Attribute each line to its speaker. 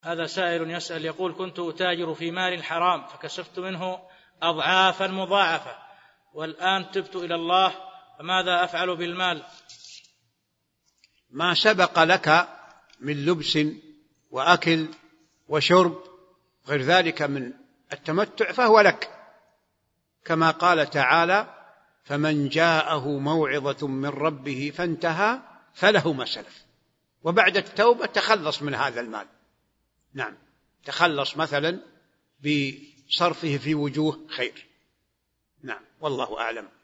Speaker 1: هذا سائل يسأل يقول: كنت أتاجر في مال حرام فكسبت منه أضعافا مضاعفة، والآن تبت إلى الله، فماذا أفعل بالمال؟
Speaker 2: ما سبق لك من لبس وأكل وشرب غير ذلك من التمتع فهو لك، كما قال تعالى: فمن جاءه موعظة من ربه فانتهى فله ما سلف، وبعد التوبة تخلص من هذا المال. نعم، تخلص مثلا بصرفه في وجوه خير. نعم، والله أعلم.